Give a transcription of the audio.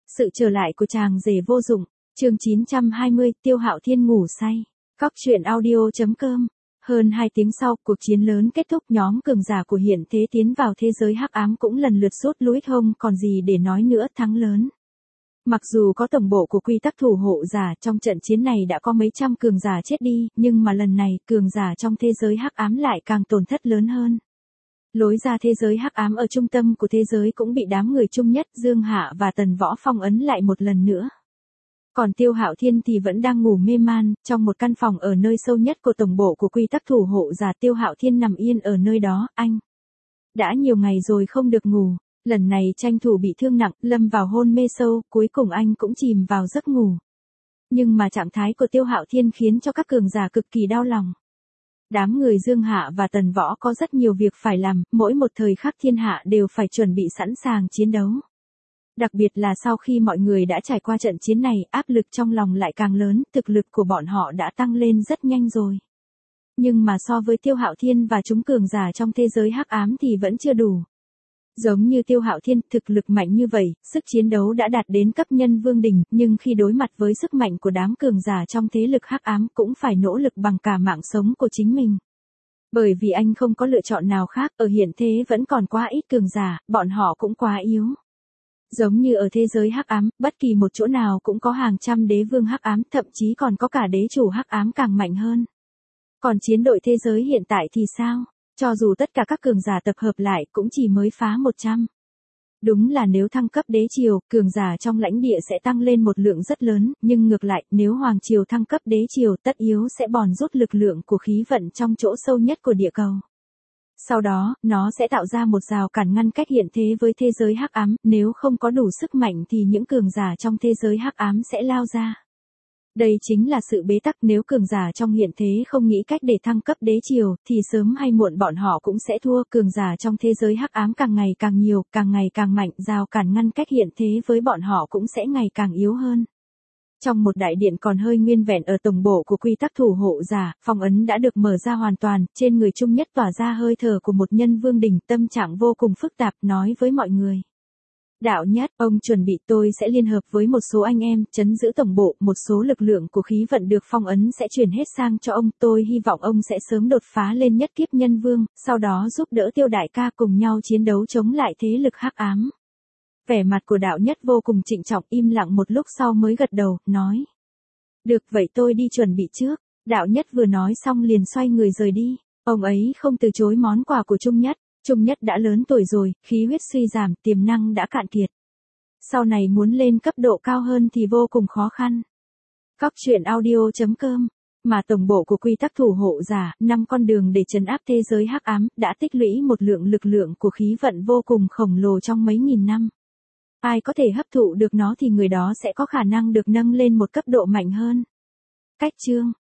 Sự trở lại của chàng rể vô dụng, chương 920, Tiêu Hạo Thiên ngủ say. Góc truyện audio.com. Hơn 2 tiếng sau, cuộc chiến lớn kết thúc, nhóm cường giả của hiện thế tiến vào thế giới hắc ám cũng lần lượt rút lui, không còn gì để nói nữa, thắng lớn. Mặc dù có tổng bộ của quy tắc thủ hộ giả, trong trận chiến này đã có mấy trăm cường giả chết đi, nhưng mà lần này, cường giả trong thế giới hắc ám lại càng tổn thất lớn hơn. Lối ra thế giới hắc ám ở trung tâm của thế giới cũng bị đám người chung nhất Dương Hạ và Tần Võ phong ấn lại một lần nữa. Còn Tiêu Hạo Thiên thì vẫn đang ngủ mê man, trong một căn phòng ở nơi sâu nhất của tổng bộ của quy tắc thủ hộ giả. Tiêu Hạo Thiên nằm yên ở nơi đó, anh đã nhiều ngày rồi không được ngủ, lần này tranh thủ bị thương nặng, lâm vào hôn mê sâu, cuối cùng anh cũng chìm vào giấc ngủ. Nhưng mà trạng thái của Tiêu Hạo Thiên khiến cho các cường giả cực kỳ đau lòng. Đám người Dương Hạ và Tần Võ có rất nhiều việc phải làm, mỗi một thời khắc thiên hạ đều phải chuẩn bị sẵn sàng chiến đấu. Đặc biệt là sau khi mọi người đã trải qua trận chiến này, áp lực trong lòng lại càng lớn, thực lực của bọn họ đã tăng lên rất nhanh rồi. Nhưng mà so với Tiêu Hạo Thiên và chúng cường giả trong thế giới hắc ám thì vẫn chưa đủ. Giống như Tiêu Hạo Thiên, thực lực mạnh như vậy, sức chiến đấu đã đạt đến cấp nhân vương đỉnh, nhưng khi đối mặt với sức mạnh của đám cường giả trong thế lực hắc ám cũng phải nỗ lực bằng cả mạng sống của chính mình. Bởi vì anh không có lựa chọn nào khác, ở hiện thế vẫn còn quá ít cường giả, bọn họ cũng quá yếu. Giống như ở thế giới hắc ám, bất kỳ một chỗ nào cũng có hàng trăm đế vương hắc ám, thậm chí còn có cả đế chủ hắc ám càng mạnh hơn. Còn chiến đội thế giới hiện tại thì sao? Cho dù tất cả các cường giả tập hợp lại cũng chỉ mới phá 100. Đúng là nếu thăng cấp đế triều, cường giả trong lãnh địa sẽ tăng lên một lượng rất lớn, nhưng ngược lại, nếu hoàng triều thăng cấp đế triều, tất yếu sẽ bòn rút lực lượng của khí vận trong chỗ sâu nhất của địa cầu. Sau đó, nó sẽ tạo ra một rào cản ngăn cách hiện thế với thế giới hắc ám, nếu không có đủ sức mạnh thì những cường giả trong thế giới hắc ám sẽ lao ra. Đây chính là sự bế tắc, nếu cường giả trong hiện thế không nghĩ cách để thăng cấp đế triều, thì sớm hay muộn bọn họ cũng sẽ thua. Cường giả trong thế giới hắc ám càng ngày càng nhiều, càng ngày càng mạnh, rào cản ngăn cách hiện thế với bọn họ cũng sẽ ngày càng yếu hơn. Trong một đại điện còn hơi nguyên vẹn ở tổng bộ của quy tắc thủ hộ giả, phong ấn đã được mở ra hoàn toàn, trên người chung nhất tỏa ra hơi thở của một nhân vương đỉnh, tâm trạng vô cùng phức tạp, nói với mọi người. Đạo nhất, ông chuẩn bị, tôi sẽ liên hợp với một số anh em, trấn giữ tổng bộ, một số lực lượng của khí vận được phong ấn sẽ chuyển hết sang cho ông, tôi hy vọng ông sẽ sớm đột phá lên nhất kiếp nhân vương, sau đó giúp đỡ Tiêu đại ca cùng nhau chiến đấu chống lại thế lực hắc ám. Vẻ mặt của đạo nhất vô cùng trịnh trọng, im lặng một lúc sau mới gật đầu, nói. Được vậy tôi đi chuẩn bị trước. Đạo nhất vừa nói xong liền xoay người rời đi. Ông ấy không từ chối món quà của Trung Nhất. Trung Nhất đã lớn tuổi rồi, khí huyết suy giảm, tiềm năng đã cạn kiệt. Sau này muốn lên cấp độ cao hơn thì vô cùng khó khăn. Góc truyện audio.com. Mà tổng bộ của quy tắc thủ hộ giả, 5 con đường để trấn áp thế giới hắc ám, đã tích lũy một lượng lực lượng của khí vận vô cùng khổng lồ trong mấy nghìn năm. Ai có thể hấp thụ được nó thì người đó sẽ có khả năng được nâng lên một cấp độ mạnh hơn. Cách chương